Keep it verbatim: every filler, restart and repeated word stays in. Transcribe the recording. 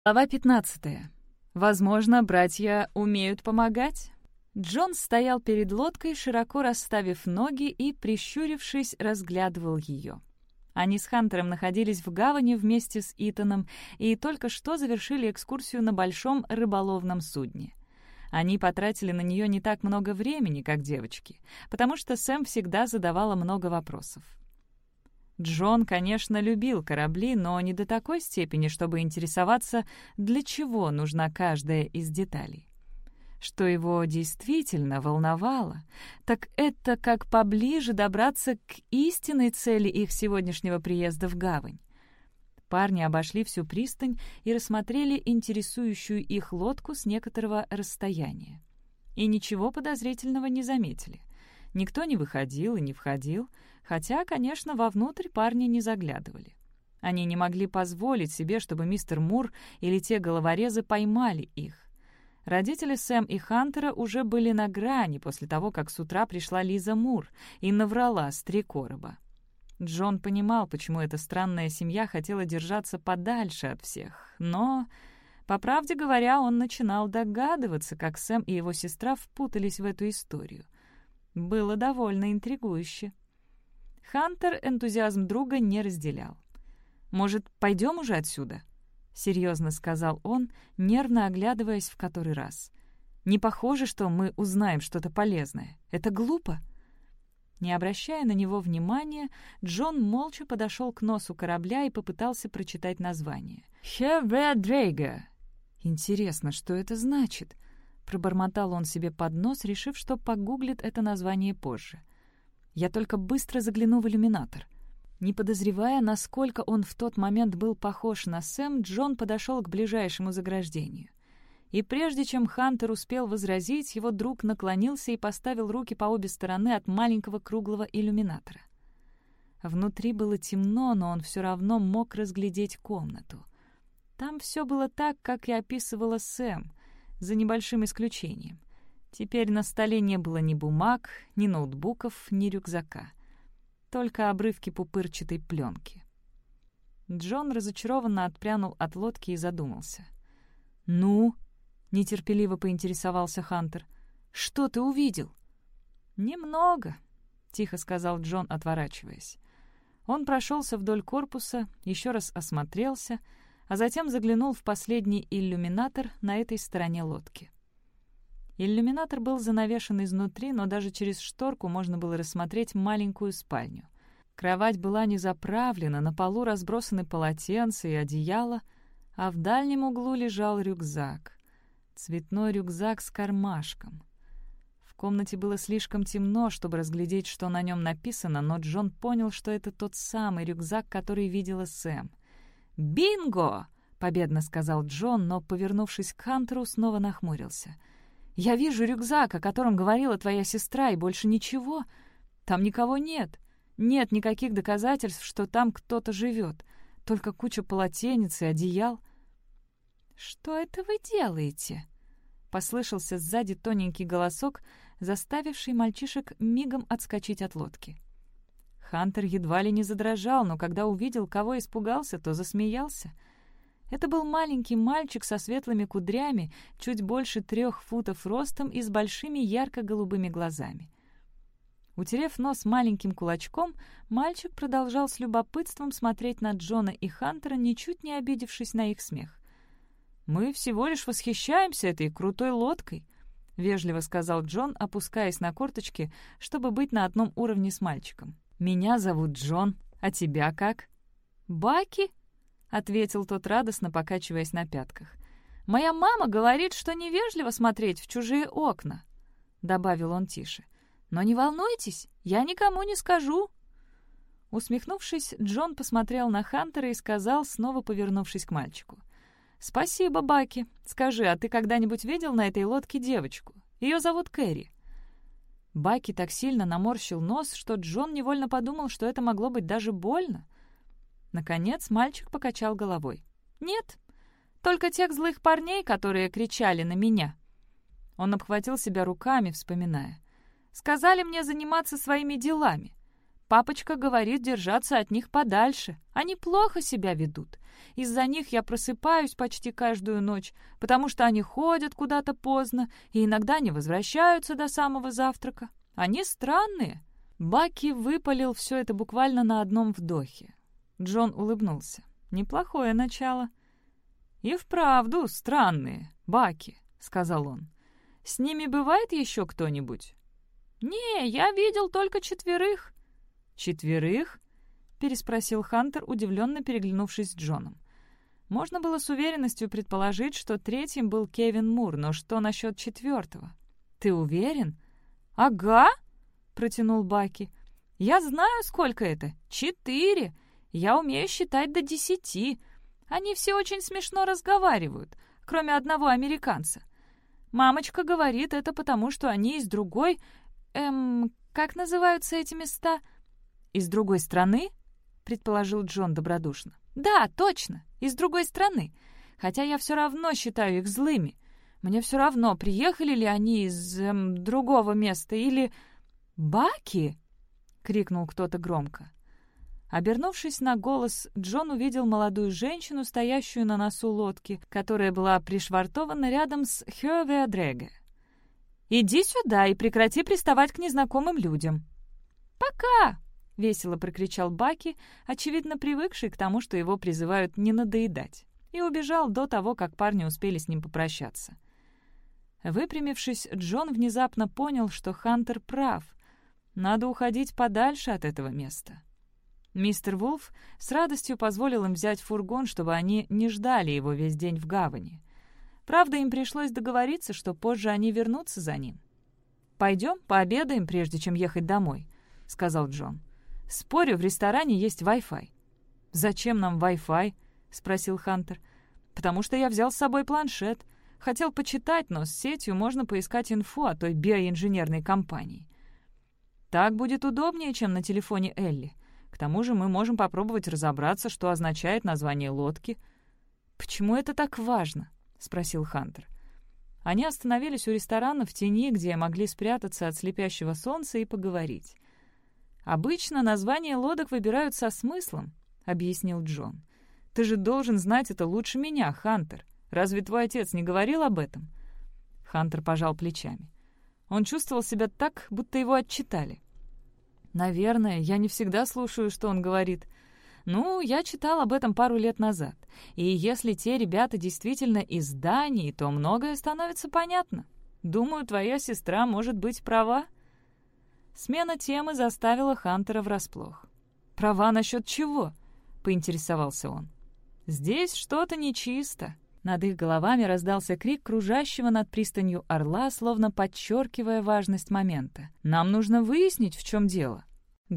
Глава пятнадцатая. Возможно, братья умеют помогать? Джон стоял перед лодкой, широко расставив ноги и, прищурившись, разглядывал ее. Они с Хантером находились в гавани вместе с Итаном и только что завершили экскурсию на большом рыболовном судне. Они потратили на нее не так много времени, как девочки, потому что Сэм всегда задавала много вопросов. Джон, конечно, любил корабли, но не до такой степени, чтобы интересоваться, для чего нужна каждая из деталей. Что его действительно волновало, так это как поближе добраться к истинной цели их сегодняшнего приезда в гавань. Парни обошли всю пристань и рассмотрели интересующую их лодку с некоторого расстояния. И ничего подозрительного не заметили. Никто не выходил и не входил, хотя, конечно, вовнутрь парни не заглядывали. Они не могли позволить себе, чтобы мистер Мур или те головорезы поймали их. Родители Сэм и Хантера уже были на грани после того, как с утра пришла Лиза Мур и наврала с три короба. Джон понимал, почему эта странная семья хотела держаться подальше от всех, но, по правде говоря, он начинал догадываться, как Сэм и его сестра впутались в эту историю. Было довольно интригующе. Хантер энтузиазм друга не разделял. «Может, пойдем уже отсюда?» — серьезно сказал он, нервно оглядываясь в который раз. «Не похоже, что мы узнаем что-то полезное. Это глупо». Не обращая на него внимания, Джон молча подошел к носу корабля и попытался прочитать название. «Хевредрейга». «Интересно, что это значит?» — пробормотал он себе под нос, решив, что погуглит это название позже. «Я только быстро загляну в иллюминатор». Не подозревая, насколько он в тот момент был похож на Сэм, Джон подошел к ближайшему заграждению. И прежде чем Хантер успел возразить, его друг наклонился и поставил руки по обе стороны от маленького круглого иллюминатора. Внутри было темно, но он все равно мог разглядеть комнату. Там все было так, как и описывала Сэм, за небольшим исключением. Теперь на столе не было ни бумаг, ни ноутбуков, ни рюкзака. Только обрывки пупырчатой пленки. Джон разочарованно отпрянул от лодки и задумался. «Ну?» — нетерпеливо поинтересовался Хантер. «Что ты увидел?» «Немного», — тихо сказал Джон, отворачиваясь. Он прошелся вдоль корпуса, еще раз осмотрелся, а затем заглянул в последний иллюминатор на этой стороне лодки. Иллюминатор был занавешен изнутри, но даже через шторку можно было рассмотреть маленькую спальню. Кровать была не заправлена, на полу разбросаны полотенца и одеяло, а в дальнем углу лежал рюкзак. Цветной рюкзак с кармашком. В комнате было слишком темно, чтобы разглядеть, что на нем написано, но Джон понял, что это тот самый рюкзак, который видела Сэм. «Бинго!» — победно сказал Джон, но, повернувшись к Хантеру, снова нахмурился. «Я вижу рюкзак, о котором говорила твоя сестра, и больше ничего. Там никого нет. Нет никаких доказательств, что там кто-то живет. Только куча полотенец и одеял». «Что это вы делаете?» — послышался сзади тоненький голосок, заставивший мальчишек мигом отскочить от лодки. Хантер едва ли не задрожал, но когда увидел, кого испугался, то засмеялся. Это был маленький мальчик со светлыми кудрями, чуть больше трех футов ростом и с большими ярко-голубыми глазами. Утерев нос маленьким кулачком, мальчик продолжал с любопытством смотреть на Джона и Хантера, ничуть не обидевшись на их смех. «Мы всего лишь восхищаемся этой крутой лодкой», — вежливо сказал Джон, опускаясь на корточки, чтобы быть на одном уровне с мальчиком. «Меня зовут Джон, а тебя как?» «Баки?» — ответил тот радостно, покачиваясь на пятках. «Моя мама говорит, что невежливо смотреть в чужие окна», — добавил он тише. «Но не волнуйтесь, я никому не скажу». Усмехнувшись, Джон посмотрел на Хантера и сказал, снова повернувшись к мальчику. «Спасибо, Баки. Скажи, а ты когда-нибудь видел на этой лодке девочку? Ее зовут Кэрри». Баки так сильно наморщил нос, что Джон невольно подумал, что это могло быть даже больно. Наконец мальчик покачал головой. «Нет, только тех злых парней, которые кричали на меня». Он обхватил себя руками, вспоминая. «Сказали мне заниматься своими делами. Папочка говорит держаться от них подальше. Они плохо себя ведут. Из-за них я просыпаюсь почти каждую ночь, потому что они ходят куда-то поздно и иногда не возвращаются до самого завтрака. Они странные». Баки выпалил все это буквально на одном вдохе. Джон улыбнулся. «Неплохое начало». «И вправду странные, Баки», — сказал он. «С ними бывает еще кто-нибудь?» «Не, я видел только четверых». «Четверых?» — переспросил Хантер, удивленно переглянувшись с Джоном. Можно было с уверенностью предположить, что третьим был Кевин Мур, но что насчет четвертого? «Ты уверен?» «Ага», — протянул Баки. «Я знаю, сколько это. Четыре. Я умею считать до десяти. Они все очень смешно разговаривают, кроме одного американца. Мамочка говорит это потому, что они из другой... Эм, как называются эти места?» «Из другой страны?» — предположил Джон добродушно. «Да, точно, из другой страны. Хотя я все равно считаю их злыми. Мне все равно, приехали ли они из эм, другого места или...» «Баки!» — крикнул кто-то громко. Обернувшись на голос, Джон увидел молодую женщину, стоящую на носу лодки, которая была пришвартована рядом с Хёвеадреге. «Иди сюда и прекрати приставать к незнакомым людям». «Пока!» — весело прокричал Баки, очевидно привыкший к тому, что его призывают не надоедать, и убежал до того, как парни успели с ним попрощаться. Выпрямившись, Джон внезапно понял, что Хантер прав. Надо уходить подальше от этого места. Мистер Вулф с радостью позволил им взять фургон, чтобы они не ждали его весь день в гавани. Правда, им пришлось договориться, что позже они вернутся за ним. «Пойдем, пообедаем, прежде чем ехать домой», — сказал Джон. «Спорю, в ресторане есть Wi-Fi». «Зачем нам Wi-Fi?» — спросил Хантер. «Потому что я взял с собой планшет. Хотел почитать, но с сетью можно поискать инфу о той биоинженерной компании. Так будет удобнее, чем на телефоне Элли. К тому же мы можем попробовать разобраться, что означает название лодки». «Почему это так важно?» — спросил Хантер. Они остановились у ресторана в тени, где могли спрятаться от слепящего солнца и поговорить. «Обычно названия лодок выбирают со смыслом», — объяснил Джон. «Ты же должен знать это лучше меня, Хантер. Разве твой отец не говорил об этом?» Хантер пожал плечами. Он чувствовал себя так, будто его отчитали. «Наверное, я не всегда слушаю, что он говорит. Ну, я читал об этом пару лет назад. И если те ребята действительно из Дании, то многое становится понятно. Думаю, твоя сестра может быть права». Смена темы заставила Хантера врасплох. «Права насчет чего?» — поинтересовался он. «Здесь что-то нечисто». Над их головами раздался крик кружащего над пристанью орла, словно подчеркивая важность момента. «Нам нужно выяснить, в чем дело».